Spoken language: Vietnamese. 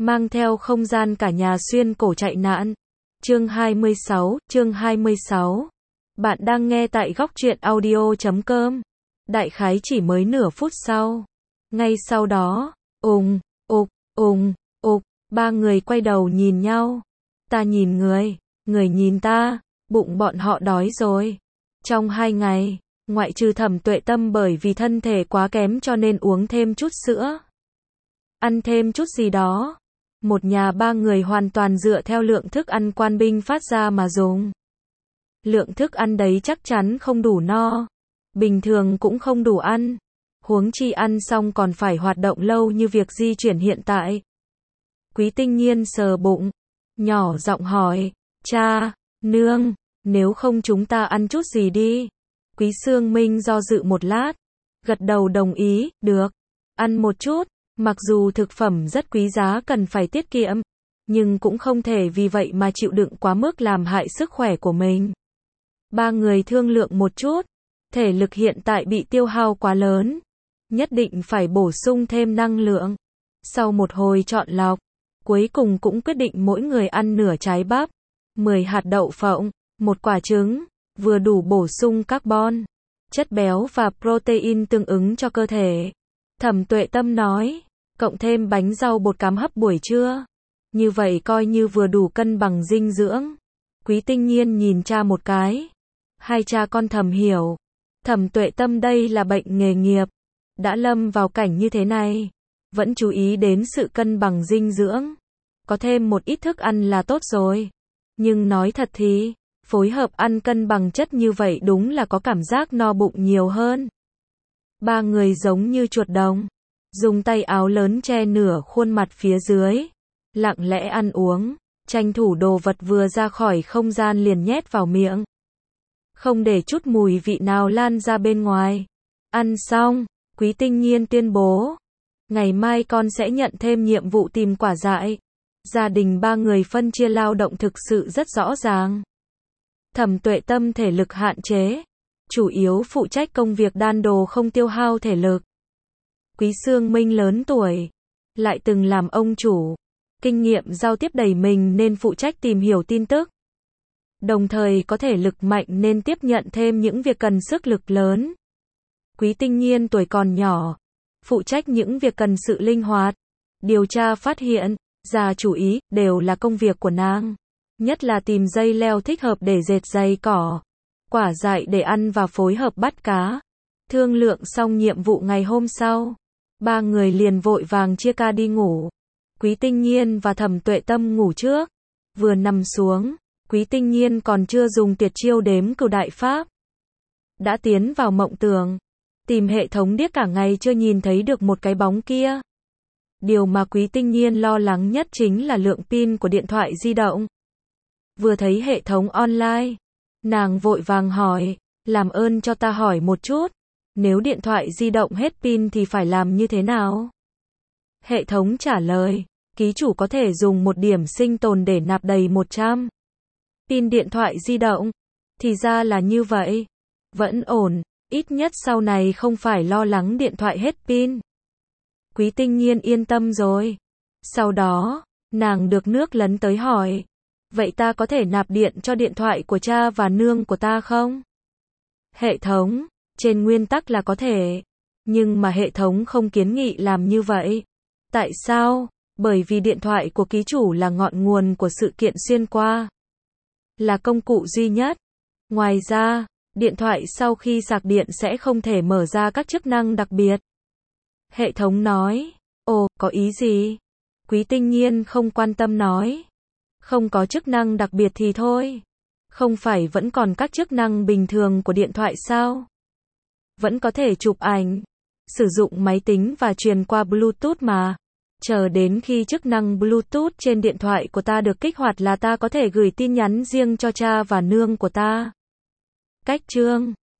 mang theo không gian cả nhà xuyên cổ chạy nạn. Chương 26. Bạn đang nghe tại góc truyện audio.com. Đại khái chỉ mới nửa phút sau. Ngay sau đó, ục, ba người quay đầu nhìn nhau. Ta nhìn người nhìn ta, bụng bọn họ đói rồi. Trong 2 ngày, ngoại trừ Thẩm Tuệ Tâm bởi vì thân thể quá kém cho nên uống thêm chút sữa, ăn thêm chút gì đó. Một nhà 3 người hoàn toàn dựa theo lượng thức ăn quan binh phát ra mà dùng. Lượng thức ăn đấy chắc chắn không đủ no. Bình thường cũng không đủ ăn. Huống chi ăn xong còn phải hoạt động lâu như việc di chuyển hiện tại. Quý Tinh Nhiên sờ bụng, nhỏ giọng hỏi, cha, nương, nếu không chúng ta ăn chút gì đi. Quý Xương Minh do dự một lát, gật đầu đồng ý, được, ăn một chút. Mặc dù thực phẩm rất quý giá cần phải tiết kiệm, nhưng cũng không thể vì vậy mà chịu đựng quá mức làm hại sức khỏe của mình. 3 người thương lượng một chút, thể lực hiện tại bị tiêu hao quá lớn, nhất định phải bổ sung thêm năng lượng. Sau một hồi chọn lọc, cuối cùng cũng quyết định mỗi người ăn nửa trái bắp, 10 hạt đậu phộng, 1 quả trứng, vừa đủ bổ sung carbon, chất béo và protein tương ứng cho cơ thể. Thẩm Tuệ Tâm nói, cộng thêm bánh rau bột cám hấp buổi trưa. Như vậy coi như vừa đủ cân bằng dinh dưỡng. Quý Tinh Nhiên nhìn cha một cái. Hai cha con thầm hiểu. Thẩm Tuệ Tâm đây là bệnh nghề nghiệp. Đã lâm vào cảnh như thế này. Vẫn chú ý đến sự cân bằng dinh dưỡng. Có thêm một ít thức ăn là tốt rồi. Nhưng nói thật thì, phối hợp ăn cân bằng chất như vậy đúng là có cảm giác no bụng nhiều hơn. 3 người giống như chuột đồng, dùng tay áo lớn che nửa khuôn mặt phía dưới, lặng lẽ ăn uống, tranh thủ đồ vật vừa ra khỏi không gian liền nhét vào miệng, không để chút mùi vị nào lan ra bên ngoài. Ăn xong, Quý Tinh Nhiên tuyên bố, ngày mai con sẽ nhận thêm nhiệm vụ tìm quả dại. Gia đình 3 người phân chia lao động thực sự rất rõ ràng. Thẩm Tuệ Tâm thể lực hạn chế, chủ yếu phụ trách công việc đan đồ không tiêu hao thể lực. Quý Xương Minh lớn tuổi, lại từng làm ông chủ, kinh nghiệm giao tiếp đầy mình nên phụ trách tìm hiểu tin tức. Đồng thời có thể lực mạnh nên tiếp nhận thêm những việc cần sức lực lớn. Quý Tinh Nhiên tuổi còn nhỏ, phụ trách những việc cần sự linh hoạt, điều tra phát hiện, ra chủ ý, đều là công việc của nàng. Nhất là tìm dây leo thích hợp để dệt giày cỏ, quả dại để ăn và phối hợp bắt cá. Thương lượng xong nhiệm vụ ngày hôm sau, 3 người liền vội vàng chia ca đi ngủ. Quý Tinh Nhiên và Thẩm Tuệ Tâm ngủ trước. Vừa nằm xuống, Quý Tinh Nhiên còn chưa dùng tuyệt chiêu đếm cửu đại pháp, đã tiến vào mộng tưởng, tìm hệ thống điếc cả ngày chưa nhìn thấy được một cái bóng kia. Điều mà Quý Tinh Nhiên lo lắng nhất chính là lượng pin của điện thoại di động. Vừa thấy hệ thống online, nàng vội vàng hỏi, làm ơn cho ta hỏi một chút, nếu điện thoại di động hết pin thì phải làm như thế nào? Hệ thống trả lời, ký chủ có thể dùng 1 điểm sinh tồn để nạp đầy 100 pin điện thoại di động. Thì ra là như vậy. Vẫn ổn, ít nhất sau này không phải lo lắng điện thoại hết pin. Quý Tinh Nhiên yên tâm rồi. Sau đó, nàng được nước lấn tới hỏi, vậy ta có thể nạp điện cho điện thoại của cha và nương của ta không? Hệ thống, trên nguyên tắc là có thể, nhưng mà hệ thống không kiến nghị làm như vậy. Tại sao? Bởi vì điện thoại của ký chủ là ngọn nguồn của sự kiện xuyên qua, là công cụ duy nhất. Ngoài ra, điện thoại sau khi sạc điện sẽ không thể mở ra các chức năng đặc biệt. Hệ thống nói, ồ, có ý gì? Quý Tinh Nhiên không quan tâm nói, không có chức năng đặc biệt thì thôi. Không phải vẫn còn các chức năng bình thường của điện thoại sao? Vẫn có thể chụp ảnh, sử dụng máy tính và truyền qua Bluetooth mà. Chờ đến khi chức năng Bluetooth trên điện thoại của ta được kích hoạt là ta có thể gửi tin nhắn riêng cho cha và nương của ta. Cách chương